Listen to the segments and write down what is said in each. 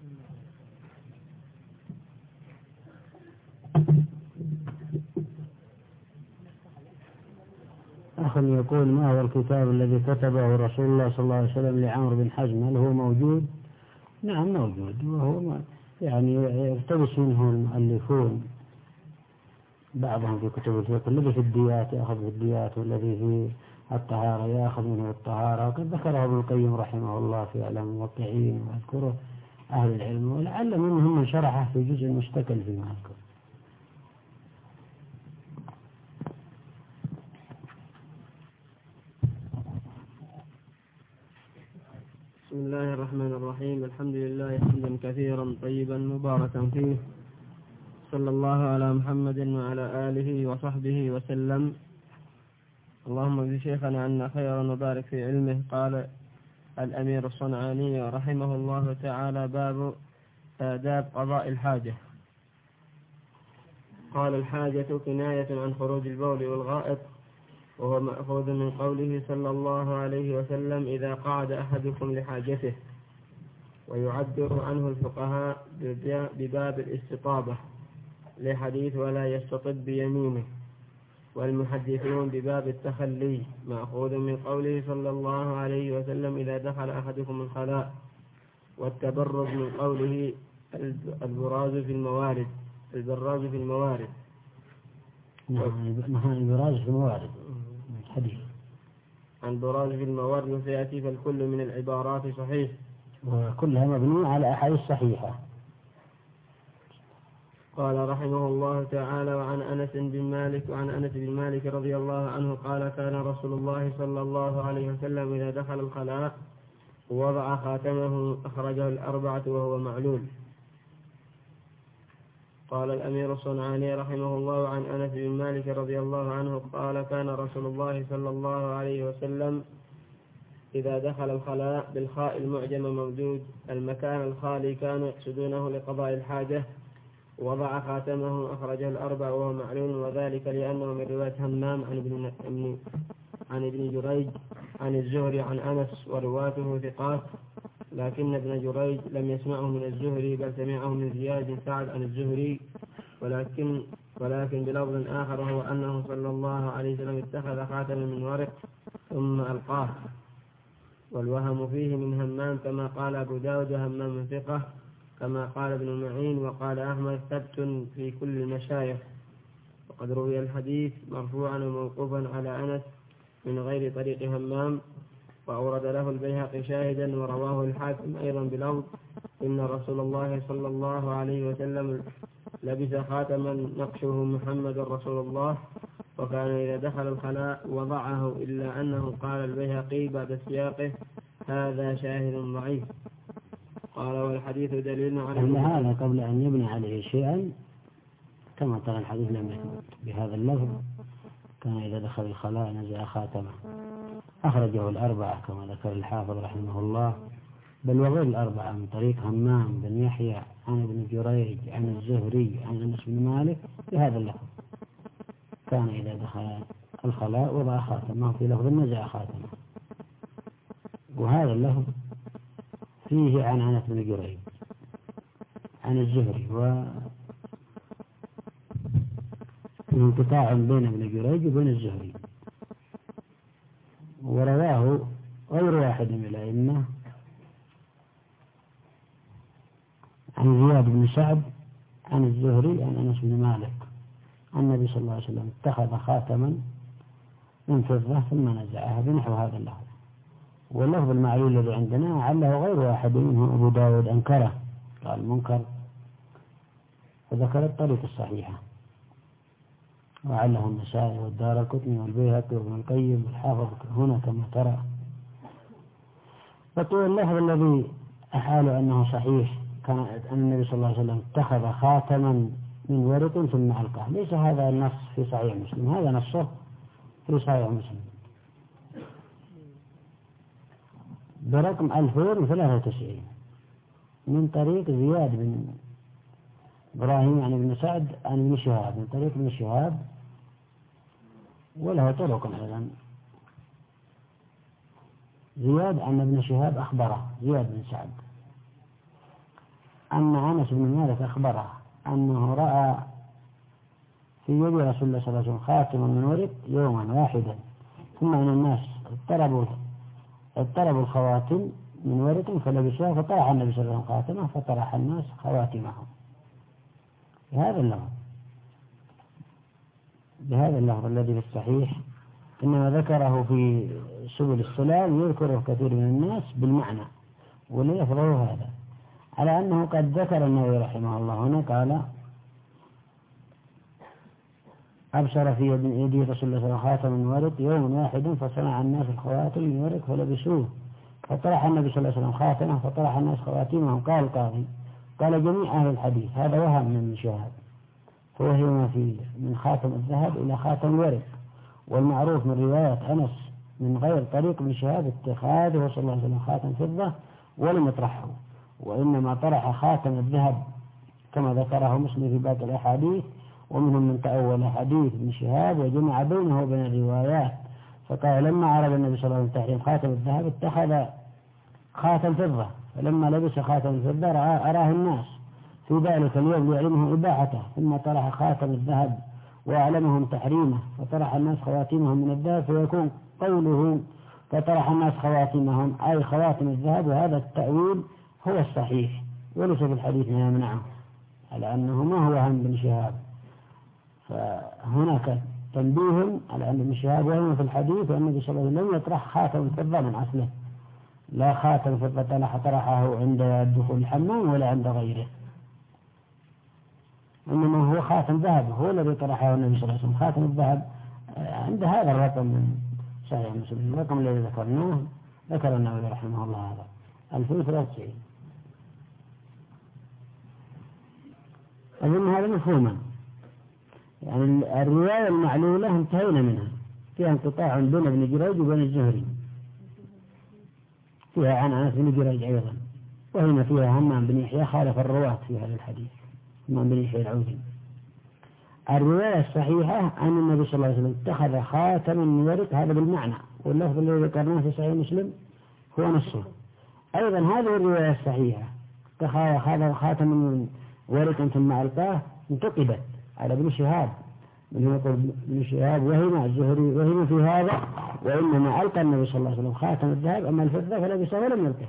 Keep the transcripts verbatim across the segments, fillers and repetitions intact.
أخ يقول: ما هو الكتاب الذي كتبه رسول الله صلى الله عليه وسلم لعمرو بن حزم؟ هل هو موجود؟ نعم موجود، وهو يعني يقتبس منه المؤلفون، بعضهم في كتب الفقه، الذي في الديات يأخذ في الديات، والذي في الطهارة يأخذ منه الطهارة، وقد ذكره ابن القيم رحمه الله في إعلام الموقعين، ويذكره أهل العلم، ولعل منهم من شرحه في جزء مشتكل فيما أذكر. بسم الله الرحمن الرحيم. الحمد لله حمدا كثيرا طيبا مباركا فيه، صلى الله على محمد وعلى آله وصحبه وسلم. اللهم اجز شيخنا عنا خيرا وبارك في علمه. قال الأمير الصنعاني رحمه الله تعالى: باب آداب قضاء الحاجة. قال: الحاجة كناية عن خروج البول والغائط، وهو مأخوذ من قوله صلى الله عليه وسلم: إذا قعد أحدكم لحاجته. ويعبر عنه الفقهاء بباب الاستطابة لحديث ولا يستطب بيمينه، والمحدثون بباب التخلي، مأخوذ من قوله صلى الله عليه وسلم: إذا دخل أحدكم الخلاء. والتبرز من قوله: البراز في الموارد البراز في الموارد نعم، البراز في الموارد الحديث عن براز في الموارد وسيأتي، فالكل من العبارات صحيح، وكلها مبنية على أحاديث صحيحة. قال رحمه الله تعالى: وعن أنس بن مالك وعن أنس بن مالك رضي الله عنه قال: كان رسول الله صلى الله عليه وسلم إذا دخل الخلاء وضع خاتمه أخرجه الأربعة وهو معلول. قال الأمير الصنعاني رحمه الله: عن أنس بن مالك رضي الله عنه قال: كان رسول الله صلى الله عليه وسلم إذا دخل الخلاء بالخاء المعجم ممدود المكان الخالي كانوا يقصدونه لقضاء الحاجة، وضع خاتمه أخرجه الأربع وهو معلول، وذلك لأنه من رواية همام عن ابن عن ابن جريج عن الزهري عن أنس، ورواته ثقات، لكن ابن جريج لم يسمعه من الزهري، بل سمعه من زياد بن سعد عن الزهري، ولكن ولكن بلفظ آخر، وهو أنه صلى الله عليه وسلم اتخذ خاتما من ورق ثم ألقاه. والوهم فيه من همام، كما قال أبو داود: همام ثقة، كما قال ابن معين. وقال أحمد: ثبت في كل المشايخ. وقد روي الحديث مرفوعا وموقوفا على أنس من غير طريق همام، وأورد له البيهقي شاهدا، ورواه الحاكم أيضا بلفظ: إن رسول الله صلى الله عليه وسلم لبس خاتما نقشه محمد رسول الله، وكان إذا دخل الخلاء وضعه، إلا أنه قال البيهقي بعد سياقه: هذا شاهد ضعيف. قال: والحديث دليل على أن هذا قبل أن يبني عليه شيئا، كما ترى الحديث لم يثبت بهذا اللفظ: كان إذا دخل الخلاء نزع خاتمه. أخرجه الأربعة كما ذكر الحافظ رحمه الله، بل وغير الأربعة من طريق همام بن يحيى عن ابن جريج عن الزهري عن أنس بن مالك بهذا اللفظ: كان إذا دخل الخلاء وضع خاتمه، في لفظ نزع خاتمه. وهذا اللفظ فيه عن أنس بن جريج عن الزهري، وانقطاع بين ابن جريج وبين الزهري، ورواه غير واحد من الأئمة عن زياد بن سعد عن الزهري عن أنس بن مالك عن النبي صلى الله عليه وسلم اتخذ خاتما من فضة ثم نزعها، بنحو هذا اللفظ. واللفظ المعلول الذي عندنا عله غير واحد منه أبو داود أنكره، قال منكر، وذكر الطريق الصحيحة، وعله النسائي والدارقطني والبيهقي وابن القيم والحافظ هنا كما ترى. فطول اللفظ الذي أحال أنه صحيح كان أن النبي صلى الله عليه وسلم اتخذ خاتما من ورق ثم ألقاه، ليس هذا النص في صحيح مسلم، هذا نصه في صحيح مسلم برقم ألفين وثلاثة وتسعين من طريق زياد بن إبراهيم عن ابن سعد عن ابن شهاب من طريق ابن شهاب، وله طرق أيضا. زياد عن ابن شهاب أخبره زياد بن سعد أن أنس بن مالك أخبره أنه رأى في يد رسول الله صلى الله عليه وسلم خاتما من ورق يوما واحدا، ثم أن الناس اضطربوا اضطربوا الخواتم من ورق فلبسوها، فطرح النبي صلى الله عليه وسلم خاتمه فطرح الناس خواتمهم بهذا اللفظ بهذا اللفظ الذي في الصحيح، إنما ذكره في سبل السلام يذكره كثير من الناس بالمعنى وليفضلوا هذا، على أنه قد ذكر النبي رحمه الله هنا قال أبصر في يدي رسول الله صلى الله عليه وسلم خاتم من ورق يوم واحد فصنع الناس الخواتم من ورق فلبسوه، فطرح النبي صلى الله عليه وسلم خاتمه فطرح الناس خواتمهم. قال القاضي قال جميع أهل الحديث هذا وهم من شهاب، فوهم في من خاتم الذهب إلى خاتم الورق، والمعروف من رواية أنس من غير طريق من شهاب اتخاذه صلى الله عليه وسلم خاتم فضة ولم يطرحه، وإنما طرح خاتم الذهب كما ذكره مسلم في باقي الأحاديث، ومنهم من تأول حديث ابن شهاب وجمع بينه وبين الروايات، فقال لما عرض النبي صلى الله عليه وسلم تحريم خاتم الذهب اتخذ خاتم فضة، فلما لبس خاتم الفضة أراه الناس في ذلك اليوم ليعلمهم إباحته، ثم طرح خاتم الذهب وأعلمهم تحريمه، فطرح الناس خواتمهم من الذهب، فيكون قوله فطرح الناس خواتمهم أي خواتم الذهب، وهذا التأويل هو الصحيح وليس في الحديث ما يمنعه، على أنه ما هو هم بن شهاب. فهناك تنبيه على أن ابن شهاب وهم في الحديث والنبي صلى الله عليه وسلم لم يطرح خاتم الفضة من أصله، لا خاتم فضة طرحه عند دخول الحمام ولا عند غيره، إنما هو خاتم ذهب هو الذي طرحه النبي صلى الله عليه وسلم. خاتم الذهب عند هذا الرقم من صحيح مسلم، الرقم الذي ذكرناه ذكر النبي رحمه الله هذا ألفين وثلاثة وتسعين. أظن هذا مفهوما، يعني الرواية المعلولة انتهينا منها، فيها انقطاع بين ابن جريج وبين الزهري، فيها عن أنس بن جريج أيضا، وهنا فيها همام بن يحيى خالف الرواة في هذا الحديث، همام بن يحيى العودي. الرواية الصحيحة أن النبي صلى الله عليه وسلم اتخذ خاتما من ورق، هذا بالمعنى، واللفظ الذي ذكرناه في صحيح مسلم هو نصه. أيضا هذه الرواية الصحيحة اتخذ خاتم من ورق ثم ألقاه انتقدت على ابن شهاب، من يقول ابن شهاب وهم الزهري وهم في هذا، وإنما ألقى النبي صلى الله عليه وسلم خاتم الذهب، أما الفضة فلبسه ولم يلقه.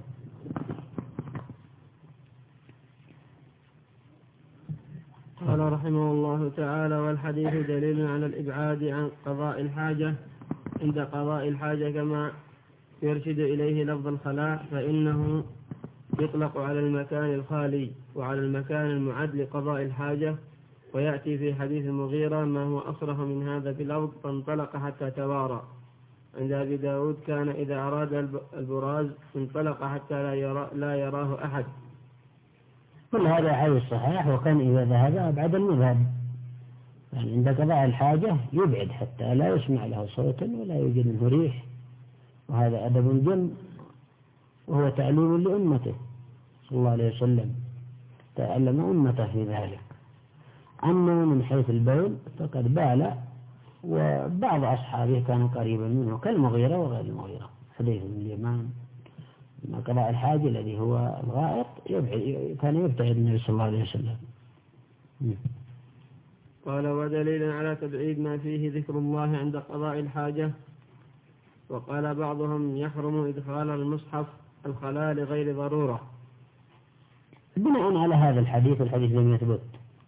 قال رحمه الله تعالى: والحديث دليل على الإبعاد عن قضاء الحاجة عند قضاء الحاجة كما يرشد إليه لفظ الخلاء، فإنه يطلق على المكان الخالي وعلى المكان المعد لقضاء الحاجة، ويأتي في حديث المغيرة ما هو أصرح من هذا في الأرض فانطلق حتى توارى. عند أبي داود كان إذا أراد البراز انطلق حتى لا, يرى لا يراه أحد. كل هذا حديث صحيح، وكان إذا ذهب أبعد المذهب، يعني عند قضاء الحاجة يبعد حتى لا يسمع له صوت ولا يوجد منه ريح، وهذا أدب الجن وهو تعليم لأمته صلى الله عليه وسلم، تعلم أمته في ذلك. أما من حيث البول فقد بال، وبعض أصحابه كانوا قريبا منه كالمغيرة وغير المغيرة، حديث من اليمان ما قضاء الحاجة الذي هو الغائط يبعد، كان يبتعد النبي صلى الله عليه وسلم. قال: ودليل على تبعيد ما فيه ذكر الله عند قضاء الحاجة. وقال بعضهم يحرم إدخال المصحف الخلاء لغير ضرورة، بناء على هذا الحديث، الحديث لم يثبت.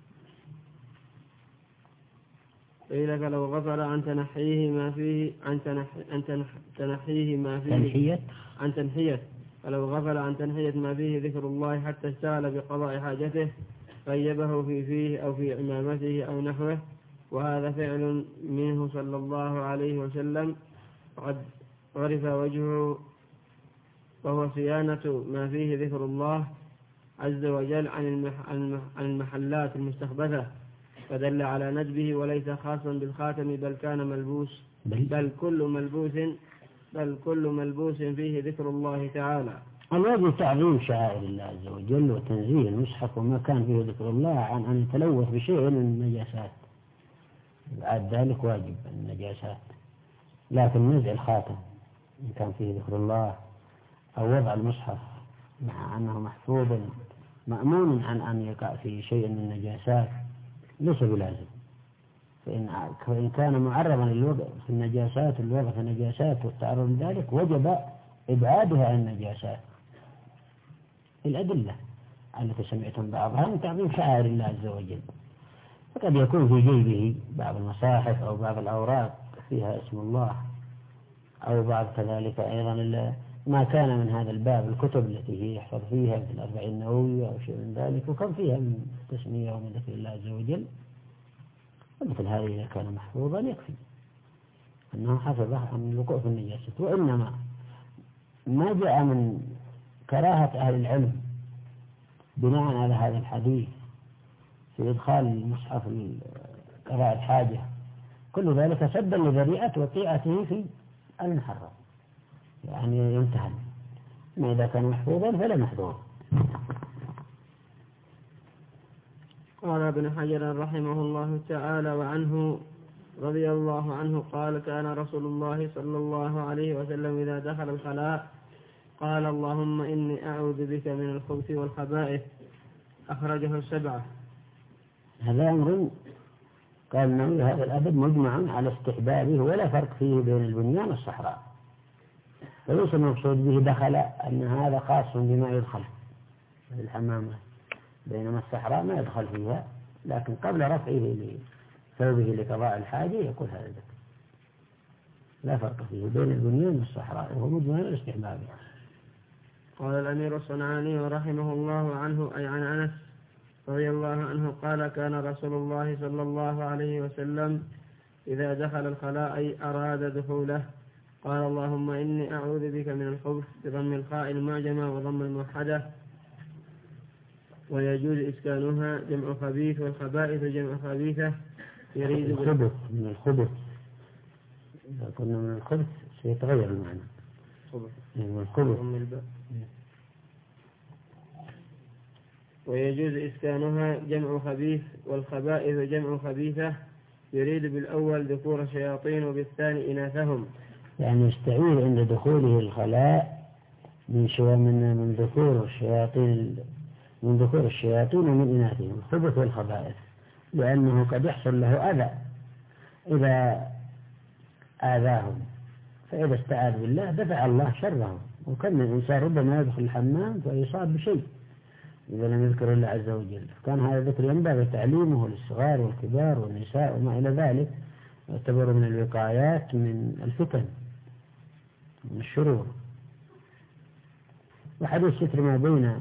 قيل: فلو غفل عن تنحيه ما فيه عن تنح عن تنح تنحيه ما فيه تنحية عن تنحية فلو غفل عن تنحية ما فيه ذكر الله حتى اشتغل بقضاء حاجته غيبه في فيه أو في عمامته أو نحوه، وهذا فعل منه صلى الله عليه وسلم قد عرف وجهه، وهو صيانة ما فيه ذكر الله عز وجل عن المح عن المحلات المستخبثة، فدل على ندبه وليس خاصا بالخاتم، بل كان ملبوس بل, بل كل ملبوس بل كل ملبوس فيه ذكر الله تعالى. الواجب تعظيم شعائر الله عز وجل وتنزيه المصحف وما كان فيه ذكر الله عن أن يتلوث بشيء من النجاسات، بعد ذلك واجب النجاسات، لكن نزع الخاتم إن كان فيه ذكر الله أو وضع المصحف مع أنه محفوظ مأمون عن أن يقع في شيء من النجاسات ليس بلازم. فإن فإن كان معرضا للوقع في النجاسات الوقع في النجاسات والتعرض لذلك وجب إبعادها عن النجاسات. الأدلة التي سمعتم بعضها من تعظيم شعائر الله عز وجل، فقد يكون في جيبه بعض المصاحف أو بعض الأوراق فيها اسم الله، أو بعض كذلك أيضا ما كان من هذا الباب الكتب التي هي يحفظ فيها مثل الأربعين النووية أو شيء من ذلك، وكم فيها من تسمية ومن ذكر الله عز وجل. ومثل هذا إذا كان محفوظا يكفي أنه حفظه عن الوقوع في النجاسة. وإنما ما جاء من كراهة أهل العلم بناء على هذا الحديث في إدخال المصحف قضاء الحاجة كل ذلك سدا لذريعة وقيعته في المحرم، يعني ينتهي. ما إذا كان محفوظا فلا محظور. قال ابن حجر رحمه الله تعالى وعنه رضي الله عنه قال كان رسول الله صلى الله عليه وسلم إذا دخل الخلاء قال اللهم إني أعوذ بك من الخبث والخبائث. أخرجه السبعة. هذا أمر قال النووي هذا الأدب مجمع على استحبابه ولا فرق فيه بين البنيان والصحراء، فليس المقصود به دخل أن هذا خاص بما يدخل في الحمامة، بينما الصحراء ما يدخل فيها، لكن قبل رفعه لثوبه لقضاء الحاجة يقول هذا ذكر، لا فرق فيه بين البنيان والصحراء، وهو مجمع على استحبابه. قال الأمير الصنعاني رحمه الله عنه أي عن أنس رضي الله عنه قال كان رسول الله صلى الله عليه وسلم إذا دخل الخلاء أي أراد دخوله قال اللهم إني أعوذ بك من الخبث بضم الخاء المعجمة وضم الموحدة، ويجوز إسكانها جمع خبيث والخبائث جمع خبيثة. يريد الخبث من الخبث، إذا قلنا من الخبث سيتغير المعنى. من الخبث. ويجوز إسكانها جمع خبيث والخبائث جمع خبيثة. يريد بالأول ذكور الشياطين وبالثاني إناثهم، يعني يستعير عند دخوله الخلاء من شو من من ذكور الشياطين من ذكور الشياطين ومن إناثهم الخبث والخبائث، لأنه قد يحصل له أذى إذا آذاهم، فإذا استعاذ بالله دفع الله شرهم. وكان الإنسان ربما يدخل الحمام فيصاب بشيء إذا لم يذكر الله عز وجل، كان هذا الذكر ينبغي تعليمه للصغار والكبار والنساء وما إلى ذلك، يعتبر من الوقايات من الفتن من الشرور. وحديث ستر ما بين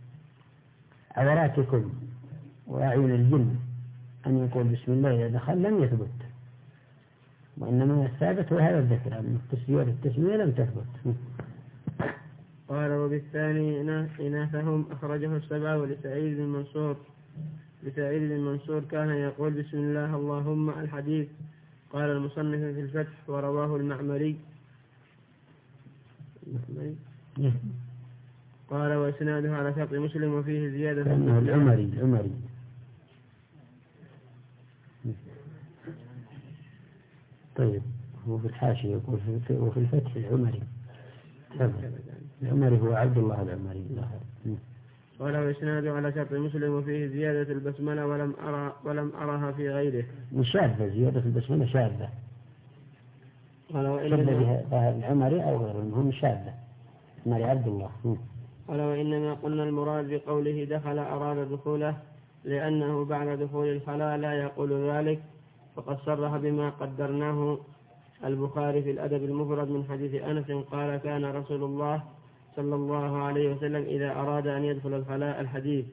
عوراتكم وأعين الجن أن يقول بسم الله إذا دخل لم يثبت، وإنما الثابت هو هذا الذكر، أن التسمية التسمية لم تثبت. قال وبالثاني إناثهم. أخرجه السبعة. ولسعيد بن منصور لسعيد بن منصور كان يقول بسم الله اللهم الحديث. قال المصنف في الفتح ورواه المعمري. قال وإسناده على شرط مسلم وفيه زيادة. أنه العمري العمري طيب، هو في الحاشية يقول وفي الفتح العمري. العمري هو عبد الله العمري. قال وإسناده على شرط مسلم وفيه زيادة البسملة ولم أرى ولم أرها في غيره. شاذة زيادة البسملة شاذة. قال وإنما العمري أو غيره المهم شاذة. عمري عبد الله. قال وإنما قلنا المراد بقوله دخل أراد دخوله لأنه بعد دخول الخلاء لا يقول ذلك، فقد صرح بما قدرناه البخاري في الأدب المفرد من حديث أنس قال كان رسول الله صلى الله عليه وسلم إذا أراد أن يدخل الخلاء. الحديث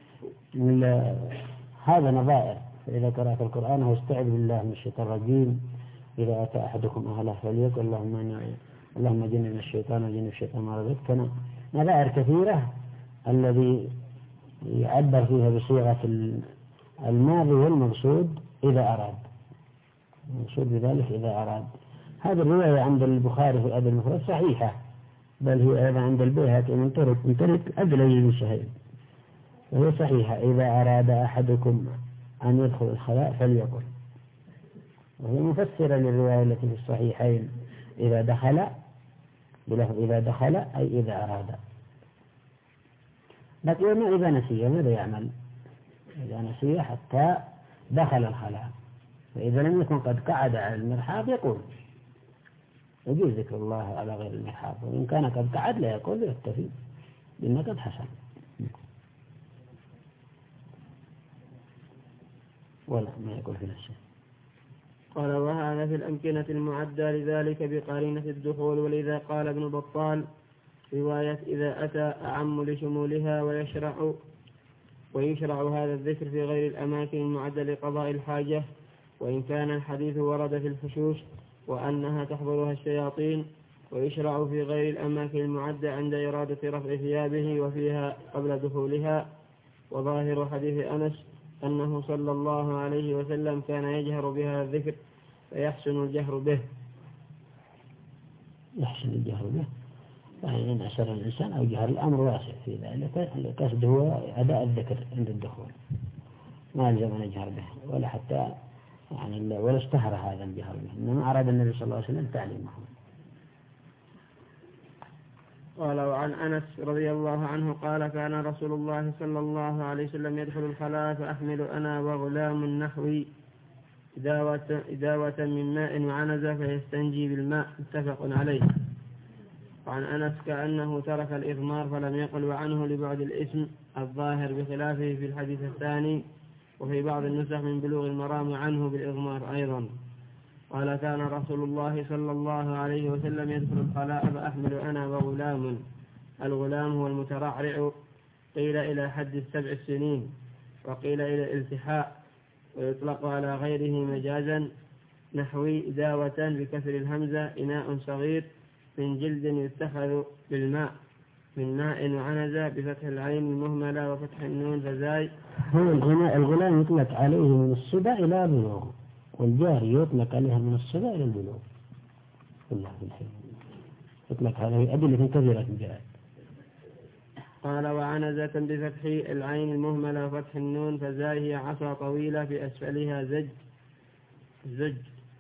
هذا نظائر. فإذا قرأت القرآن واستعذ بالله من الشيطان الرجيم إذا أتى أحدكم أهله فليقل اللهم اللهم جنبنا من الشيطان وجنب الشيطان ما رزقتنا. نظائر كثيرة الذي يعبر فيها بصيغة الماضي والمقصود إذا أراد، المقصود بذلك إذا أراد. هذه الرواية عند البخاري في الأدب المفرد صحيحة، بل هي أيضا عند البيهقي من طرق من طرق أدلج بن سهيل، وهي صحيحة إذا أراد أحدكم أن يدخل الخلاء فليقل، وهي مفسرة للرواية التي في الصحيحين إذا دخل بلفظ إذا دخل أي إذا أراد. لكن إذا نسي ماذا يعمل؟ إذا نسي حتى دخل الخلاء، فإذا لم يكن قد قعد على المرحاض يقول يجوز ذكر الله على غير المرحاض، وإن كان قد قعد لا يقول يكتفي لأنه قد حسن. ولا ما يقول في نفسه. قال وهذا في الأمكنة المعدة لذلك بقرينة الدخول. ولذا قال ابن بطال رواية إذا أتى أعم لشمولها ويشرع ويشرع هذا الذكر في غير الأماكن المعدة لقضاء الحاجة، وإن كان الحديث ورد في الحشوش وأنها تحضرها الشياطين، ويشرع في غير الأماكن المعدة عند إرادة رفع ثيابه وفيها قبل دخولها. وظاهر حديث أنس أنه صلى الله عليه وسلم كان يجهر بها الذكر فيحسن الجهر به. يحسن الجهر به يعني إن أسر الإنسان أو جهر الأمر واسع في ذلك، القصد هو أداء الذكر عند الدخول، ما يلزم أن يجهر به ولا حتى يعني ولا اشتهر هذا الجهر به، إنما أراد النبي صلى الله عليه وسلم تعليمه. قال وعن أنس رضي الله عنه قال كان رسول الله صلى الله عليه وسلم يدخل الخلاء فأحمل أنا وغلام نحوي إداوة, إداوة من ماء وعنزة فيستنجي بالماء، متفق عليه. وعن أنس كأنه ترك الإضمار فلم يقل عنه لبعد الاسم الظاهر بخلافه في الحديث الثاني، وفي بعض النسخ من بلوغ المرام عنه بالإضمار أيضا. قال كان رسول الله صلى الله عليه وسلم يدخل الخلاء فأحمل أنا وغلام. الغلام هو المترعرع، قيل إلى حد السبع السنين وقيل إلى الالتحاء، ويطلق على غيره مجازا. نحوي إداوة بكسر الهمزة إناء صغير من جلد يتخذ بالماء من ماء وعنزة بفتح العين المهملة وفتح النون فزاي. هو الغلام يطلق عليه من الصبا إلى بلوغ، والجاري يطلق عليها من الصبا إلى البلوغ. الله بالحين يطلق عليه أدلة كثيرة جاءت. قال وعنزة بفتح العين المهملة وفتح النون فزاي هي عصا طويلة في أسفلها زج زج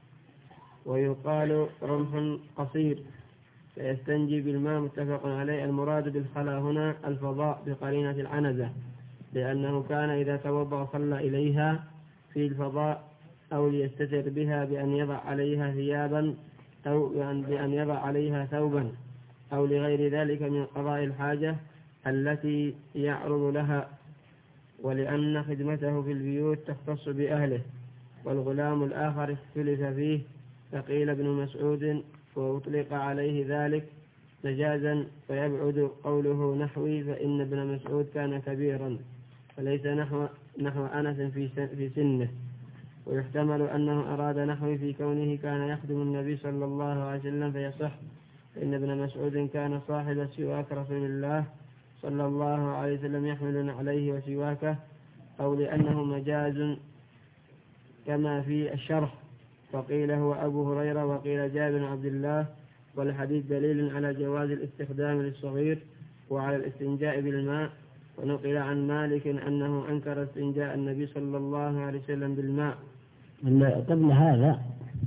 ويقال رمح قصير فيستنجي بالماء، متفق عليه. المراد بالخلاء هنا الفضاء بقرينة العنزة، لأنه كان إذا توضأ صلى إليها في الفضاء، أو ليستتر بها بأن يضع عليها ثيابا أو بأن يضع عليها ثوبا أو لغير ذلك من قضاء الحاجة التي يعرض لها، ولأن خدمته في البيوت تختص بأهله. والغلام الآخر اختلف فيه، فقيل ابن مسعود وأطلق عليه ذلك مجازا، فيبعد قوله نحوي فإن ابن مسعود كان كبيرا فليس نحو, نحو أنس في سنه. ويحتمل أنه أراد نحوي في كونه كان يخدم النبي صلى الله عليه وسلم فيصح، فإن ابن مسعود كان صاحب سواك رسول الله صلى الله عليه وسلم يحمل عليه وسواكه، أو لأنه مجاز كما في الشرح، فقيل هو أبو هريرة وقيل جابر عبد الله. والحديث دليل على جواز الاستخدام للصغير وعلى الاستنجاء بالماء. ونقل عن مالك أنه أنكر استنجاء النبي صلى الله عليه وسلم بالماء. قبل هذا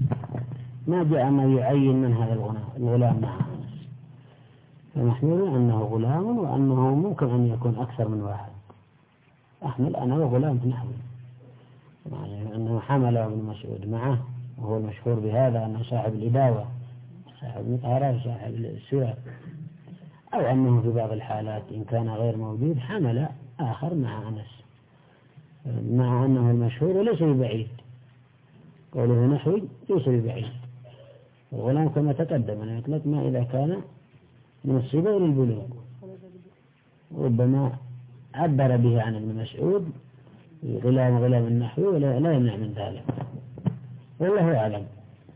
ما جاء ما يعين من هذا الغلام مع أنس، فنحمل أنه غلام وأنه ممكن أن يكون أكثر من واحد. أحمل أنا وغلام نحوي، يعني أنه حمل ابن مسعود معه، وهو المشهور بهذا أنه صاحب الإداوة صاحب مطهرة صاحب السواك، أو أنه في بعض الحالات إن كان غير موجود حمل آخر مع أنس، مع أنه المشهور وليس ببعيد، قوله نحوي ليس ببعيد. الغلام كما تقدم أن يطلق ما إذا كان من الصبا للبلوغ، ربما عبر به عن ابن مسعود غلام غلام النحوي ولا لا يمنع من ذلك، والله أعلم.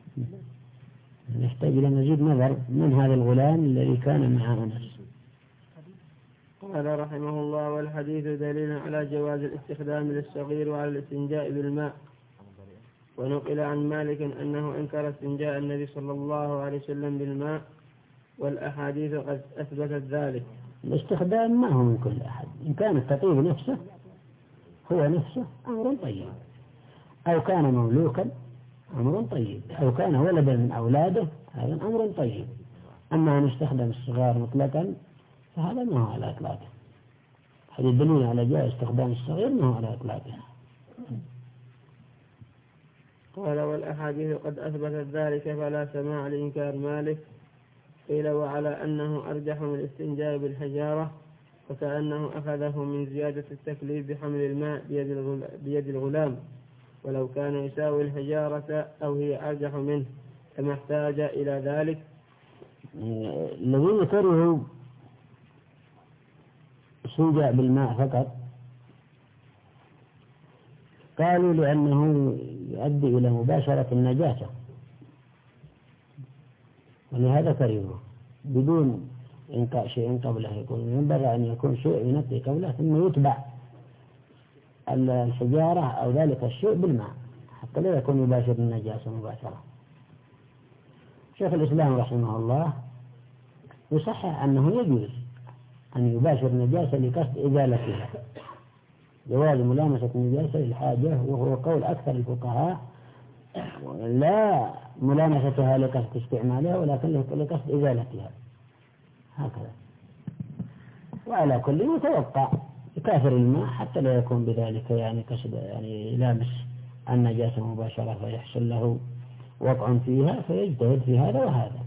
نحتاج إلى مزيد نظر من هذا الغلام الذي كان مع أنس. قال رحمه الله والحديث دليل على جواز الاستخدام للصغير وعلى الاستنجاء بالماء. ونقل عن مالك أنه أنكر استنجاء النبي صلى الله عليه وسلم بالماء، والأحاديث قد أثبتت ذلك. الاستخدام ما هو من كل أحد، إن كان التطيب نفسه هو نفسه أمر طيب، أو كان مملوكا أمر طيب، أو كان ولدا من أولاده هذا أمر طيب. أما أن يستخدم الصغار مطلقا فهذا ما هو على إطلاقه، هذا دليل على جواز استخدام الصغير ما هو على إطلاقه. قال والأحاديث قد أثبتت ذلك فلا سماع لإنكار مالك. قيل وعلى أنه أرجح من الاستنجاء بالحجارة وكأنه أخذه من زيادة التكليف بحمل الماء بيد الغلام ولو كان يساوي الحجارة أو هي أرجح منه كما احتاج إلى ذلك. الذين كرهوا استنجاء بالماء فقط قالوا لأنه يؤدي إلى مباشرة النجاسة ولهذا كرهوه بدون إنقاء شيء قبله. يقول ينبغي أن يكون شيء ينقي قبله ثم يتبع الحجارة أو ذلك الشيء بالماء حتى لا يكون يباشر النجاسة مباشرة. شيخ الإسلام رحمه الله يصحح أنه يجوز أن يباشر النجاسة لقصد إزالتها، جواز ملامسة النجاسة للحاجة، وهو قول أكثر الفقهاء لا ملامستها لقصد استعمالها ولكن لقصد إزالتها هكذا. وعلى كل يتوقع يكافر الماء حتى لا يكون بذلك يعني قصد يعني يلامس النجاسة مباشرة فيحصل له وقع فيها فيجتهد في هذا وهذا.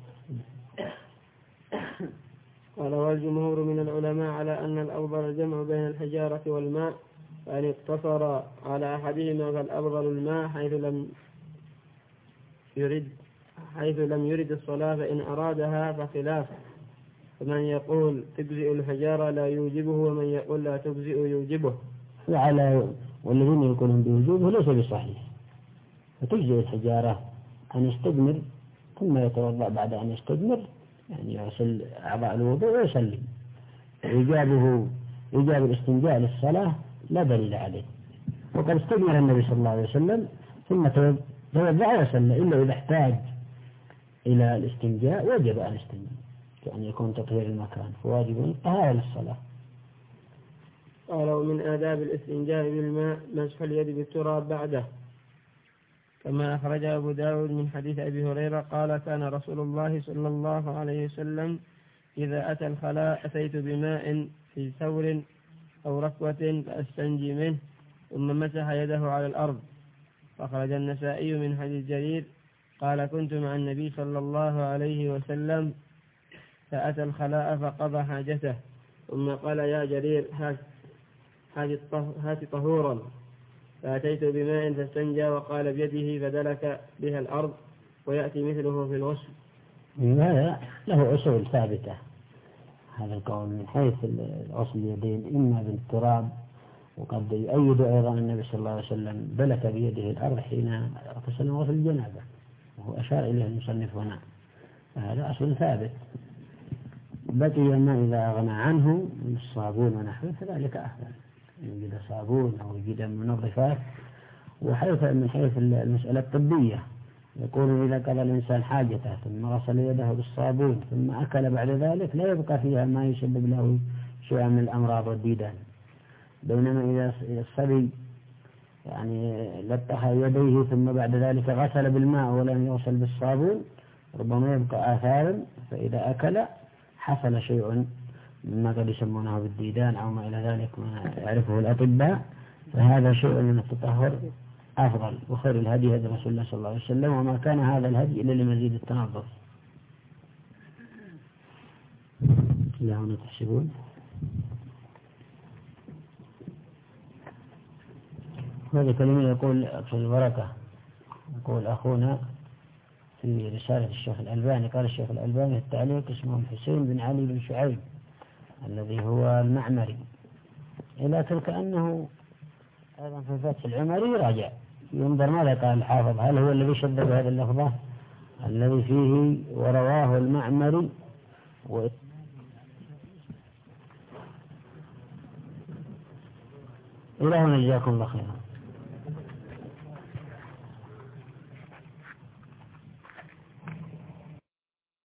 قال والجمهور من العلماء على أن الأفضل الجمع بين الحجارة والماء، فإن اقتصر على أحدهما فالأفضل الماء حيث لم يرد حيث لم يرد الصلاة، فإن أرادها فخلاف، فمن يقول تجزئ الحجارة لا يوجبه ومن يقول لا تجزئ يوجبه. وعلى والذين يقولون بوجوبه ليس بصحيح، فتجزئ الحجارة أن يستجمر ثم يتوضأ بعد أن يستجمر يعني يغسل أعضاء الوضوء ويسلم. إيجابه إيجاب الاستنجاء للصلاة لا دليل عليه، وقد استجمر النبي صلى الله عليه وسلم ثم توضأ وسلم، إلا إذا احتاج إلى الاستنجاء وجب أن يستنجي كأن يكون تطهير المكان، فواجب الطهارة للصلاة. قالوا من آداب الاستنجاء بالماء مسح اليد بالتراب بعده، كما أخرج أبو داود من حديث أبي هريرة قال كان رسول الله صلى الله عليه وسلم إذا أتى الخلاء أتيت بماء في ثور أو ركوة فأستنجي منه ثم مسح يده على الأرض. فأخرج النسائي من حديث جرير قال كنت مع النبي صلى الله عليه وسلم فأتى الخلاء فقضى حاجته ثم قال يا جرير هات طهورا، فأتيت بماء فاستنجى وقال بيده فدلك بها الأرض ويأتي مثله في الغسل. هذا له أصول ثابتة هذا القول من حيث الغسل اليدين إما بالتراب، وقد يؤيد أيضا النبي صلى الله عليه وسلم دلك بيده الأرض حين اغتسل غسل الجنابة، وهو أشار إليه المصنف هنا، فهذا أصل ثابت. بقي ما إذا أغنى عنه من الصابون ونحوه فذلك أفضل، يوجد صابون أو يوجد منظفات. وحيث من حيث المسألة الطبية يقول إذا قضى الإنسان حاجته ثم غسل يده بالصابون ثم أكل بعد ذلك لا يبقى فيها ما يسبب له شيئا من الأمراض والديدان، بينما إذا الصبي يعني لطخ يديه ثم بعد ذلك غسل بالماء ولم يغسل بالصابون ربما يبقى آثار، فإذا أكل حصل شيء مما قد يسمونه بالديدان أو ما إلى ذلك ما يعرفه الأطباء، فهذا شيء من التطهر أفضل. وخير الهدي هدي رسول الله صلى الله عليه وسلم، وما كان هذا الهدي إلا لمزيد التنظف. لا هنا تحسبون. هذا كلمة يقول في الورقة، يقول أخونا في رسالة الشيخ الألباني قال الشيخ الألباني التعليق اسمه حسين بن علي بن شعيب الذي هو المعمري، إلى تلك أنه أيضا في فتح العمري راجع ينظر ماذا قال الحافظ، هل هو الذي شدد هذه اللفظة الذي فيه ورواه المعمري و... إلى هنا جزاكم الله خيرا.